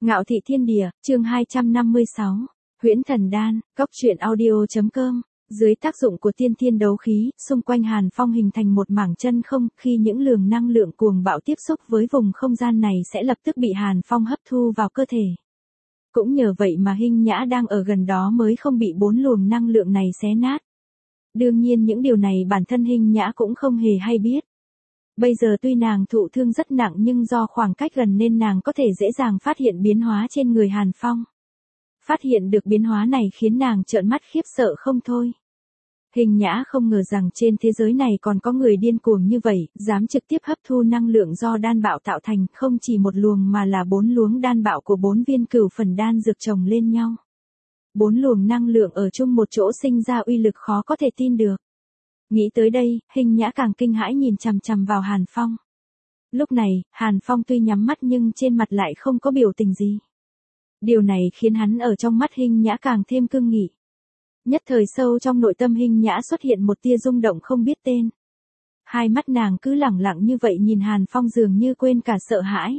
Ngạo thị thiên địa, chương 256. Huyễn thần đan, cốc truyện audio.com. Dưới tác dụng của tiên thiên đấu khí, xung quanh Hàn Phong hình thành một mảng chân không, khi những luồng năng lượng cuồng bạo tiếp xúc với vùng không gian này sẽ lập tức bị Hàn Phong hấp thu vào cơ thể. Cũng nhờ vậy mà Hinh Nhã đang ở gần đó mới không bị 4 luồng năng lượng này xé nát. Đương nhiên những điều này bản thân Hinh Nhã cũng không hề hay biết. Bây giờ tuy nàng thụ thương rất nặng nhưng do khoảng cách gần nên nàng có thể dễ dàng phát hiện biến hóa trên người Hàn Phong. Phát hiện được biến hóa này khiến nàng trợn mắt khiếp sợ không thôi. Hinh Nhã không ngờ rằng trên thế giới này còn có người điên cuồng như vậy, dám trực tiếp hấp thu năng lượng do đan bạo tạo thành, không chỉ một luồng mà là 4 luống đan bạo của 4 viên cửu phần đan dược chồng lên nhau. 4 luồng năng lượng ở chung một chỗ sinh ra uy lực khó có thể tin được. Nghĩ tới đây, Hinh Nhã càng kinh hãi nhìn chằm chằm vào Hàn Phong. Lúc này, Hàn Phong tuy nhắm mắt nhưng trên mặt lại không có biểu tình gì. Điều này khiến hắn ở trong mắt Hinh Nhã càng thêm cương nghị. Nhất thời sâu trong nội tâm Hinh Nhã xuất hiện một tia rung động không biết tên. Hai mắt nàng cứ lẳng lặng như vậy nhìn Hàn Phong dường như quên cả sợ hãi.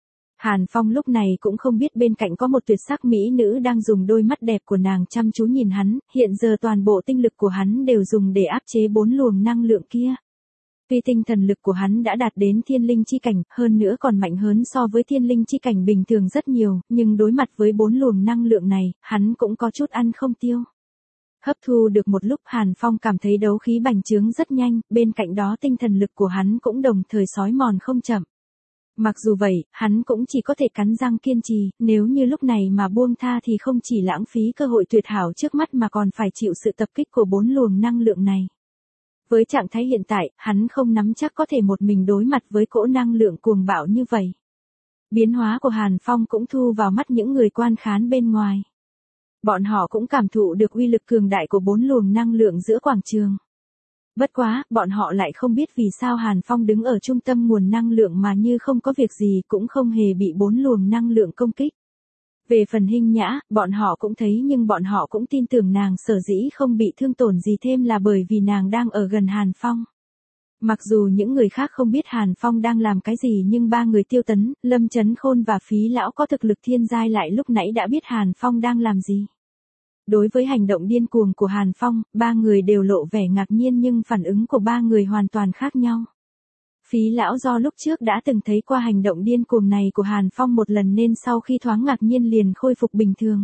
Hàn Phong lúc này cũng không biết bên cạnh có một tuyệt sắc mỹ nữ đang dùng đôi mắt đẹp của nàng chăm chú nhìn hắn, hiện giờ toàn bộ tinh lực của hắn đều dùng để áp chế 4 luồng năng lượng kia. Tuy tinh thần lực của hắn đã đạt đến thiên linh chi cảnh, hơn nữa còn mạnh hơn so với thiên linh chi cảnh bình thường rất nhiều, nhưng đối mặt với 4 luồng năng lượng này, hắn cũng có chút ăn không tiêu. Hấp thu được một lúc Hàn Phong cảm thấy đấu khí bành trướng rất nhanh, bên cạnh đó tinh thần lực của hắn cũng đồng thời xói mòn không chậm. Mặc dù vậy, hắn cũng chỉ có thể cắn răng kiên trì, nếu như lúc này mà buông tha thì không chỉ lãng phí cơ hội tuyệt hảo trước mắt mà còn phải chịu sự tập kích của 4 luồng năng lượng này. Với trạng thái hiện tại, hắn không nắm chắc có thể một mình đối mặt với cỗ năng lượng cuồng bạo như vậy. Biến hóa của Hàn Phong cũng thu vào mắt những người quan khán bên ngoài. Bọn họ cũng cảm thụ được uy lực cường đại của 4 luồng năng lượng giữa quảng trường. Bất quá, bọn họ lại không biết vì sao Hàn Phong đứng ở trung tâm nguồn năng lượng mà như không có việc gì cũng không hề bị 4 luồng năng lượng công kích. Về phần Hinh Nhã, bọn họ cũng thấy nhưng bọn họ cũng tin tưởng nàng sở dĩ không bị thương tổn gì thêm là bởi vì nàng đang ở gần Hàn Phong. Mặc dù những người khác không biết Hàn Phong đang làm cái gì nhưng ba người Tiêu Tấn, Lâm Chấn Khôn và Phí Lão có thực lực thiên giai lại lúc nãy đã biết Hàn Phong đang làm gì. Đối với hành động điên cuồng của Hàn Phong, ba người đều lộ vẻ ngạc nhiên nhưng phản ứng của ba người hoàn toàn khác nhau. Phí Lão do lúc trước đã từng thấy qua hành động điên cuồng này của Hàn Phong một lần nên sau khi thoáng ngạc nhiên liền khôi phục bình thường.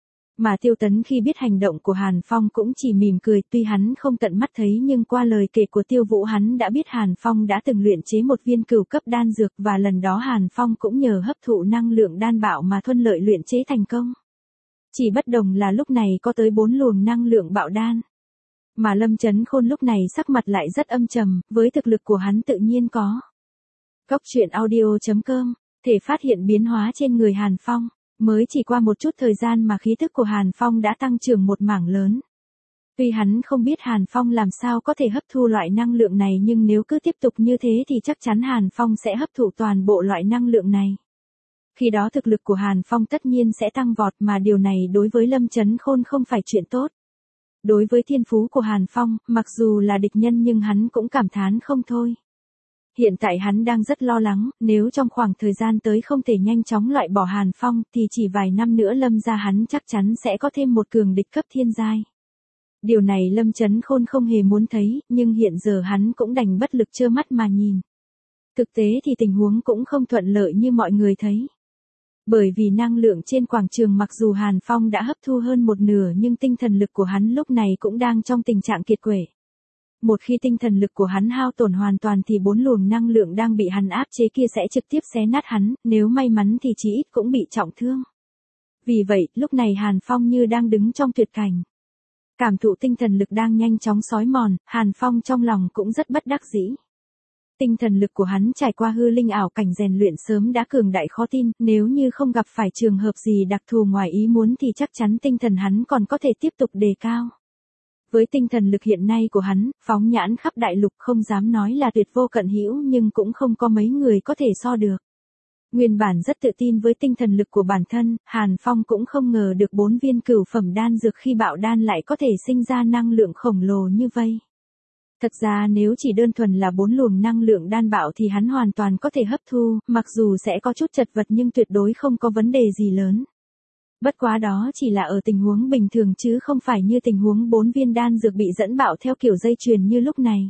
Mà Tiêu Tấn khi biết hành động của Hàn Phong cũng chỉ mỉm cười, tuy hắn không tận mắt thấy nhưng qua lời kể của Tiêu Vũ hắn đã biết Hàn Phong đã từng luyện chế một viên cửu cấp đan dược và lần đó Hàn Phong cũng nhờ hấp thụ năng lượng đan bạo mà thuận lợi luyện chế thành công. Chỉ bất đồng là lúc này có tới 4 luồng năng lượng bạo đan. Mà Lâm Chấn Khôn lúc này sắc mặt lại rất âm trầm, với thực lực của hắn tự nhiên có. Cốc truyện audio.com, thể phát hiện biến hóa trên người Hàn Phong, mới chỉ qua một chút thời gian mà khí tức của Hàn Phong đã tăng trưởng một mảng lớn. Tuy hắn không biết Hàn Phong làm sao có thể hấp thu loại năng lượng này nhưng nếu cứ tiếp tục như thế thì chắc chắn Hàn Phong sẽ hấp thụ toàn bộ loại năng lượng này. Khi đó thực lực của Hàn Phong tất nhiên sẽ tăng vọt mà điều này đối với Lâm Chấn Khôn không phải chuyện tốt. Đối với thiên phú của Hàn Phong, mặc dù là địch nhân nhưng hắn cũng cảm thán không thôi. Hiện tại hắn đang rất lo lắng, nếu trong khoảng thời gian tới không thể nhanh chóng loại bỏ Hàn Phong thì chỉ vài năm nữa Lâm gia hắn chắc chắn sẽ có thêm một cường địch cấp thiên giai. Điều này Lâm Chấn Khôn không hề muốn thấy, nhưng hiện giờ hắn cũng đành bất lực trơ mắt mà nhìn. Thực tế thì tình huống cũng không thuận lợi như mọi người thấy. Bởi vì năng lượng trên quảng trường mặc dù Hàn Phong đã hấp thu hơn một nửa nhưng tinh thần lực của hắn lúc này cũng đang trong tình trạng kiệt quệ. Một khi tinh thần lực của hắn hao tổn hoàn toàn thì 4 luồng năng lượng đang bị hắn áp chế kia sẽ trực tiếp xé nát hắn, nếu may mắn thì chí ít cũng bị trọng thương. Vì vậy, lúc này Hàn Phong như đang đứng trong tuyệt cảnh. Cảm thụ tinh thần lực đang nhanh chóng xói mòn, Hàn Phong trong lòng cũng rất bất đắc dĩ. Tinh thần lực của hắn trải qua hư linh ảo cảnh rèn luyện sớm đã cường đại khó tin, nếu như không gặp phải trường hợp gì đặc thù ngoài ý muốn thì chắc chắn tinh thần hắn còn có thể tiếp tục đề cao. Với tinh thần lực hiện nay của hắn, phóng nhãn khắp đại lục không dám nói là tuyệt vô cận hữu nhưng cũng không có mấy người có thể so được. Nguyên bản rất tự tin với tinh thần lực của bản thân, Hàn Phong cũng không ngờ được 4 viên cửu phẩm đan dược khi bạo đan lại có thể sinh ra năng lượng khổng lồ như vậy. Thật ra nếu chỉ đơn thuần là 4 luồng năng lượng đan bạo thì hắn hoàn toàn có thể hấp thu, mặc dù sẽ có chút chật vật nhưng tuyệt đối không có vấn đề gì lớn. Bất quá đó chỉ là ở tình huống bình thường chứ không phải như tình huống 4 viên đan dược bị dẫn bạo theo kiểu dây chuyền như lúc này.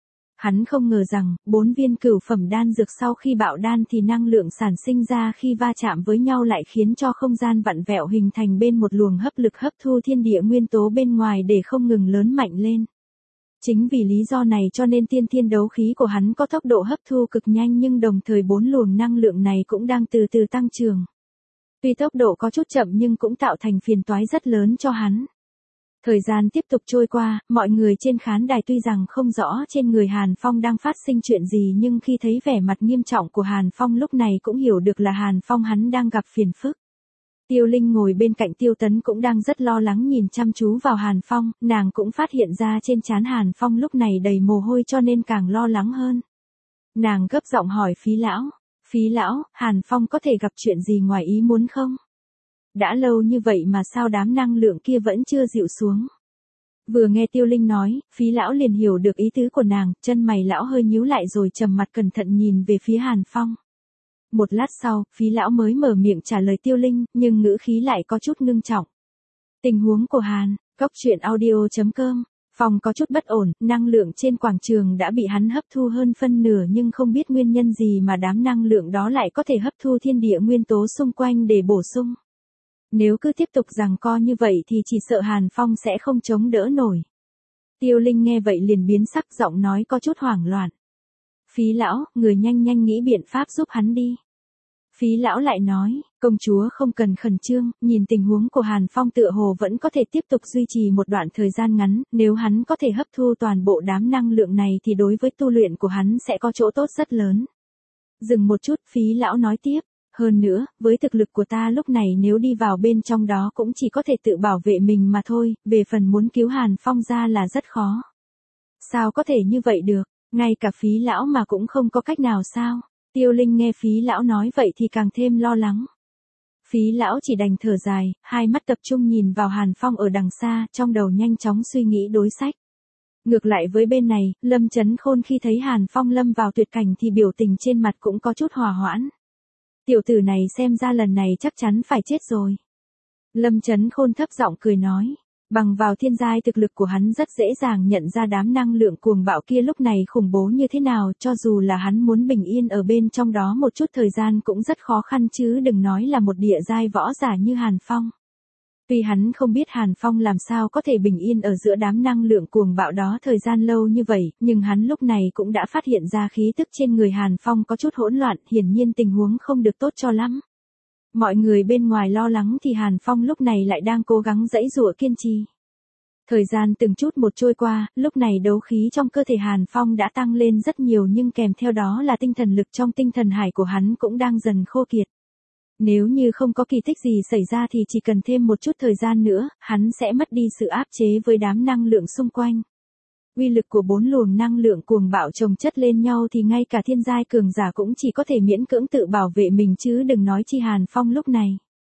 Hắn không ngờ rằng, 4 viên cửu phẩm đan dược sau khi bạo đan thì năng lượng sản sinh ra khi va chạm với nhau lại khiến cho không gian vặn vẹo hình thành bên một luồng hấp lực hấp thu thiên địa nguyên tố bên ngoài để không ngừng lớn mạnh lên. Chính vì lý do này cho nên tiên thiên đấu khí của hắn có tốc độ hấp thu cực nhanh nhưng đồng thời 4 luồng năng lượng này cũng đang từ từ tăng trưởng. Tuy tốc độ có chút chậm nhưng cũng tạo thành phiền toái rất lớn cho hắn. Thời gian tiếp tục trôi qua, mọi người trên khán đài tuy rằng không rõ trên người Hàn Phong đang phát sinh chuyện gì nhưng khi thấy vẻ mặt nghiêm trọng của Hàn Phong lúc này cũng hiểu được là Hàn Phong hắn đang gặp phiền phức. Tiêu Linh ngồi bên cạnh Tiêu Tấn cũng đang rất lo lắng nhìn chăm chú vào Hàn Phong, nàng cũng phát hiện ra trên trán Hàn Phong lúc này đầy mồ hôi cho nên càng lo lắng hơn. Nàng gấp giọng hỏi Phí lão, Hàn Phong có thể gặp chuyện gì ngoài ý muốn không? Đã lâu như vậy mà sao đám năng lượng kia vẫn chưa dịu xuống. Vừa nghe Tiêu Linh nói, Phí lão liền hiểu được ý tứ của nàng, chân mày lão hơi nhíu lại rồi trầm mặt cẩn thận nhìn về phía Hàn Phong. Một lát sau, Phí lão mới mở miệng trả lời Tiêu Linh, nhưng ngữ khí lại có chút ngưng trọng. Tình huống của Cóc truyện audio.com, Phong có chút bất ổn, năng lượng trên quảng trường đã bị hắn hấp thu hơn phân nửa nhưng không biết nguyên nhân gì mà đám năng lượng đó lại có thể hấp thu thiên địa nguyên tố xung quanh để bổ sung. Nếu cứ tiếp tục giằng co như vậy thì chỉ sợ Hàn Phong sẽ không chống đỡ nổi. Tiêu Linh nghe vậy liền biến sắc, giọng nói có chút hoảng loạn. Phí lão, người nhanh nghĩ biện pháp giúp hắn đi. Phí lão lại nói, công chúa không cần khẩn trương, nhìn tình huống của Hàn Phong tựa hồ vẫn có thể tiếp tục duy trì một đoạn thời gian ngắn, nếu hắn có thể hấp thu toàn bộ đám năng lượng này thì đối với tu luyện của hắn sẽ có chỗ tốt rất lớn. Dừng một chút, Phí lão nói tiếp. Hơn nữa, với thực lực của ta lúc này nếu đi vào bên trong đó cũng chỉ có thể tự bảo vệ mình mà thôi, về phần muốn cứu Hàn Phong ra là rất khó. Sao có thể như vậy được, ngay cả Phí lão mà cũng không có cách nào sao? Tiêu Linh nghe Phí lão nói vậy thì càng thêm lo lắng. Phí lão chỉ đành thở dài, hai mắt tập trung nhìn vào Hàn Phong ở đằng xa, trong đầu nhanh chóng suy nghĩ đối sách. Ngược lại với bên này, Lâm Chấn Khôn khi thấy Hàn Phong lâm vào tuyệt cảnh thì biểu tình trên mặt cũng có chút hòa hoãn. Tiểu tử này xem ra lần này chắc chắn phải chết rồi. Lâm Chấn Khôn thấp giọng cười nói, bằng vào thiên giai thực lực của hắn rất dễ dàng nhận ra đám năng lượng cuồng bạo kia lúc này khủng bố như thế nào, cho dù là hắn muốn bình yên ở bên trong đó một chút thời gian cũng rất khó khăn chứ đừng nói là một địa giai võ giả như Hàn Phong. Tuy hắn không biết Hàn Phong làm sao có thể bình yên ở giữa đám năng lượng cuồng bạo đó thời gian lâu như vậy, nhưng hắn lúc này cũng đã phát hiện ra khí tức trên người Hàn Phong có chút hỗn loạn, hiển nhiên tình huống không được tốt cho lắm. Mọi người bên ngoài lo lắng thì Hàn Phong lúc này lại đang cố gắng giãy giụa kiên trì. Thời gian từng chút một trôi qua, lúc này đấu khí trong cơ thể Hàn Phong đã tăng lên rất nhiều nhưng kèm theo đó là tinh thần lực trong tinh thần hải của hắn cũng đang dần khô kiệt. Nếu như không có kỳ tích gì xảy ra thì chỉ cần thêm một chút thời gian nữa, hắn sẽ mất đi sự áp chế với đám năng lượng xung quanh. Uy lực của 4 luồng năng lượng cuồng bạo chồng chất lên nhau thì ngay cả thiên giai cường giả cũng chỉ có thể miễn cưỡng tự bảo vệ mình chứ đừng nói chi Hàn Phong lúc này.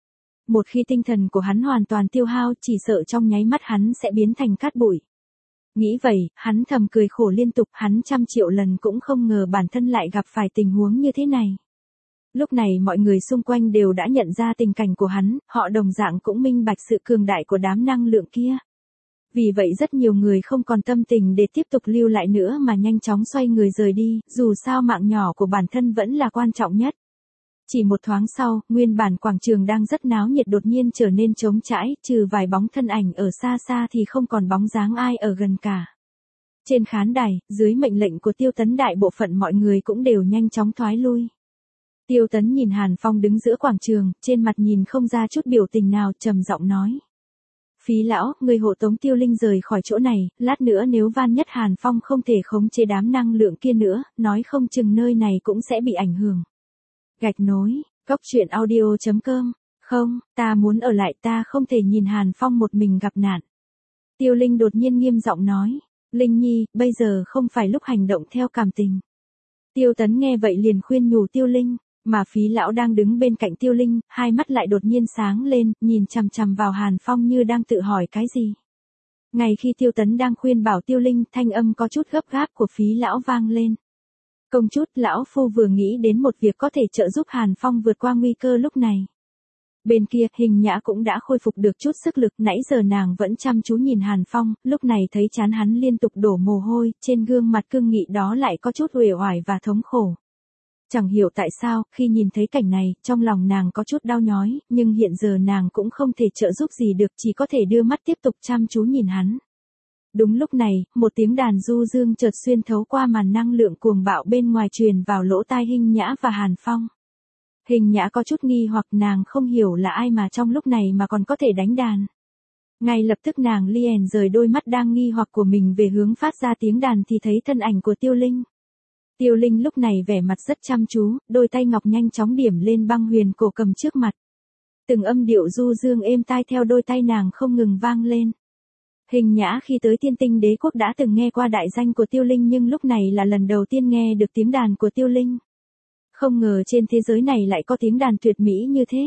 Một khi tinh thần của hắn hoàn toàn tiêu hao chỉ sợ trong nháy mắt hắn sẽ biến thành cát bụi. Nghĩ vậy, hắn thầm cười khổ liên tục, hắn trăm triệu lần cũng không ngờ bản thân lại gặp phải tình huống như thế này. Lúc này mọi người xung quanh đều đã nhận ra tình cảnh của hắn, họ đồng dạng cũng minh bạch sự cường đại của đám năng lượng kia. Vì vậy rất nhiều người không còn tâm tình để tiếp tục lưu lại nữa mà nhanh chóng xoay người rời đi, dù sao mạng nhỏ của bản thân vẫn là quan trọng nhất. Chỉ một thoáng sau, nguyên bản quảng trường đang rất náo nhiệt đột nhiên trở nên trống trải, trừ vài bóng thân ảnh ở xa xa thì không còn bóng dáng ai ở gần cả. Trên khán đài, dưới mệnh lệnh của Tiêu Tấn đại bộ phận mọi người cũng đều nhanh chóng thoái lui. Tiêu Tấn nhìn Hàn Phong đứng giữa quảng trường, trên mặt nhìn không ra chút biểu tình nào, trầm giọng nói. Phí lão, người hộ tống Tiêu Linh rời khỏi chỗ này, lát nữa nếu van nhất Hàn Phong không thể khống chế đám năng lượng kia nữa, nói không chừng nơi này cũng sẽ bị ảnh hưởng. Gạch nối, Cóc truyện audio.com, không, ta muốn ở lại, ta không thể nhìn Hàn Phong một mình gặp nạn. Tiêu Linh đột nhiên nghiêm giọng nói, Linh Nhi, bây giờ không phải lúc hành động theo cảm tình. Tiêu Tấn nghe vậy liền khuyên nhủ Tiêu Linh, mà Phí lão đang đứng bên cạnh Tiêu Linh, hai mắt lại đột nhiên sáng lên, nhìn chằm chằm vào Hàn Phong như đang tự hỏi cái gì. Ngay khi Tiêu Tấn đang khuyên bảo Tiêu Linh, thanh âm có chút gấp gáp của Phí lão vang lên. Công chút, lão phu vừa nghĩ đến một việc có thể trợ giúp Hàn Phong vượt qua nguy cơ lúc này. Bên kia, Hình Nhã cũng đã khôi phục được chút sức lực, nãy giờ nàng vẫn chăm chú nhìn Hàn Phong, lúc này thấy trán hắn liên tục đổ mồ hôi, trên gương mặt cương nghị đó lại có chút uể oải và thống khổ. Chẳng hiểu tại sao, khi nhìn thấy cảnh này, trong lòng nàng có chút đau nhói, nhưng hiện giờ nàng cũng không thể trợ giúp gì được, chỉ có thể đưa mắt tiếp tục chăm chú nhìn hắn. Đúng lúc này, một tiếng đàn du dương chợt xuyên thấu qua màn năng lượng cuồng bạo bên ngoài truyền vào lỗ tai Hình Nhã và Hàn Phong. Hình Nhã có chút nghi hoặc, nàng không hiểu là ai mà trong lúc này mà còn có thể đánh đàn. Ngay lập tức nàng liền rời đôi mắt đang nghi hoặc của mình về hướng phát ra tiếng đàn thì thấy thân ảnh của Tiêu Linh. Tiêu Linh lúc này vẻ mặt rất chăm chú, đôi tay ngọc nhanh chóng điểm lên băng huyền cổ cầm trước mặt. Từng âm điệu du dương êm tai theo đôi tay nàng không ngừng vang lên. Hình Nhã khi tới Tiên Tinh Đế quốc đã từng nghe qua đại danh của Tiêu Linh, nhưng lúc này là lần đầu tiên nghe được tiếng đàn của Tiêu Linh. Không ngờ trên thế giới này lại có tiếng đàn tuyệt mỹ như thế.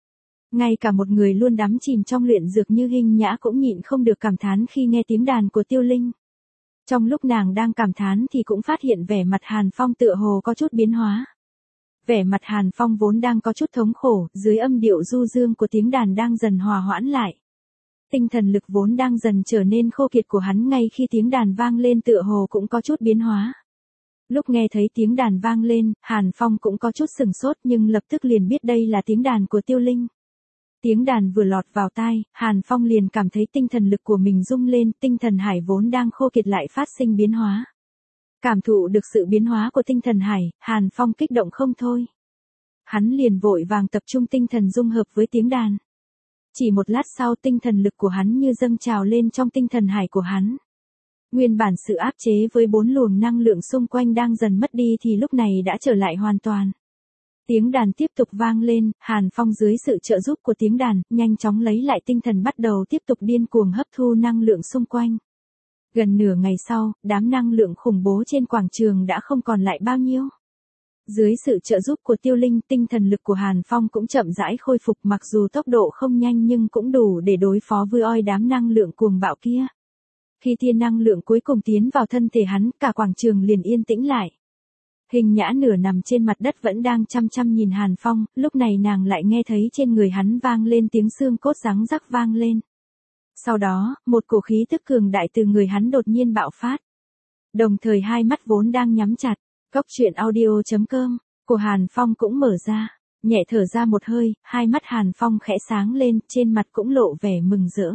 Ngay cả một người luôn đắm chìm trong luyện dược như Hình Nhã cũng nhịn không được cảm thán khi nghe tiếng đàn của Tiêu Linh. Trong lúc nàng đang cảm thán thì cũng phát hiện vẻ mặt Hàn Phong tựa hồ có chút biến hóa. Vẻ mặt Hàn Phong vốn đang có chút thống khổ, dưới âm điệu du dương của tiếng đàn đang dần hòa hoãn lại. Tinh thần lực vốn đang dần trở nên khô kiệt của hắn ngay khi tiếng đàn vang lên tựa hồ cũng có chút biến hóa. Lúc nghe thấy tiếng đàn vang lên, Hàn Phong cũng có chút sửng sốt nhưng lập tức liền biết đây là tiếng đàn của Tiêu Linh. Tiếng đàn vừa lọt vào tai, Hàn Phong liền cảm thấy tinh thần lực của mình rung lên, tinh thần hải vốn đang khô kiệt lại phát sinh biến hóa. Cảm thụ được sự biến hóa của tinh thần hải, Hàn Phong kích động không thôi. Hắn liền vội vàng tập trung tinh thần dung hợp với tiếng đàn. Chỉ một lát sau tinh thần lực của hắn như dâng trào lên trong tinh thần hải của hắn. Nguyên bản sự áp chế với 4 luồng năng lượng xung quanh đang dần mất đi thì lúc này đã trở lại hoàn toàn. Tiếng đàn tiếp tục vang lên, Hàn Phong dưới sự trợ giúp của tiếng đàn, nhanh chóng lấy lại tinh thần bắt đầu tiếp tục điên cuồng hấp thu năng lượng xung quanh. Gần nửa ngày sau, đám năng lượng khủng bố trên quảng trường đã không còn lại bao nhiêu. Dưới sự trợ giúp của Tiêu Linh, tinh thần lực của Hàn Phong cũng chậm rãi khôi phục, mặc dù tốc độ không nhanh nhưng cũng đủ để đối phó với đám năng lượng cuồng bạo kia. Khi tia năng lượng cuối cùng tiến vào thân thể hắn, cả quảng trường liền yên tĩnh lại. Hình Nhã nửa nằm trên mặt đất vẫn đang chăm chăm nhìn Hàn Phong, lúc này nàng lại nghe thấy trên người hắn vang lên tiếng xương cốt răng rắc vang lên. Sau đó, một cổ khí tức cường đại từ người hắn đột nhiên bạo phát. Đồng thời hai mắt vốn đang nhắm chặt, Cốc Truyện Audio.com của Hàn Phong cũng mở ra, nhẹ thở ra một hơi, hai mắt Hàn Phong khẽ sáng lên, trên mặt cũng lộ vẻ mừng rỡ.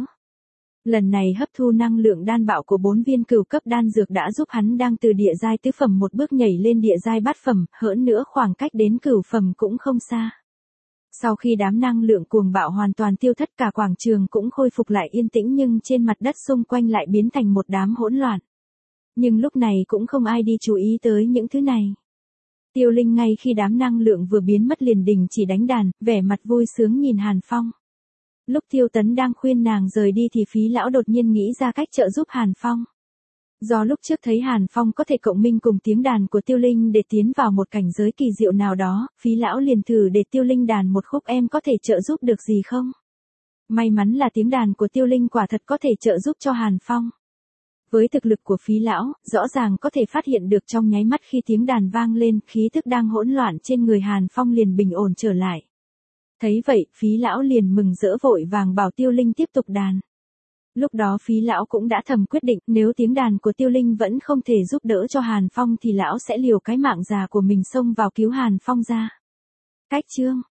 Lần này hấp thu năng lượng đan bạo của 4 viên cửu cấp đan dược đã giúp hắn đang từ địa giai tứ phẩm một bước nhảy lên địa giai bát phẩm, hơn nữa khoảng cách đến cửu phẩm cũng không xa. Sau khi đám năng lượng cuồng bạo hoàn toàn tiêu thất, cả quảng trường cũng khôi phục lại yên tĩnh, nhưng trên mặt đất xung quanh lại biến thành một đám hỗn loạn. Nhưng lúc này cũng không ai đi chú ý tới những thứ này. Tiêu Linh ngay khi đám năng lượng vừa biến mất liền đình chỉ đánh đàn, vẻ mặt vui sướng nhìn Hàn Phong. Lúc Tiêu Tấn đang khuyên nàng rời đi thì Phí lão đột nhiên nghĩ ra cách trợ giúp Hàn Phong. Do lúc trước thấy Hàn Phong có thể cộng minh cùng tiếng đàn của Tiêu Linh để tiến vào một cảnh giới kỳ diệu nào đó, Phí lão liền thử để Tiêu Linh đàn một khúc, em có thể trợ giúp được gì không? May mắn là tiếng đàn của Tiêu Linh quả thật có thể trợ giúp cho Hàn Phong. Với thực lực của Phí lão, rõ ràng có thể phát hiện được trong nháy mắt khi tiếng đàn vang lên, khí thức đang hỗn loạn trên người Hàn Phong liền bình ổn trở lại. Thấy vậy, Phí lão liền mừng rỡ vội vàng bảo Tiêu Linh tiếp tục đàn. Lúc đó Phí lão cũng đã thầm quyết định, nếu tiếng đàn của Tiêu Linh vẫn không thể giúp đỡ cho Hàn Phong thì lão sẽ liều cái mạng già của mình xông vào cứu Hàn Phong ra. Cách chương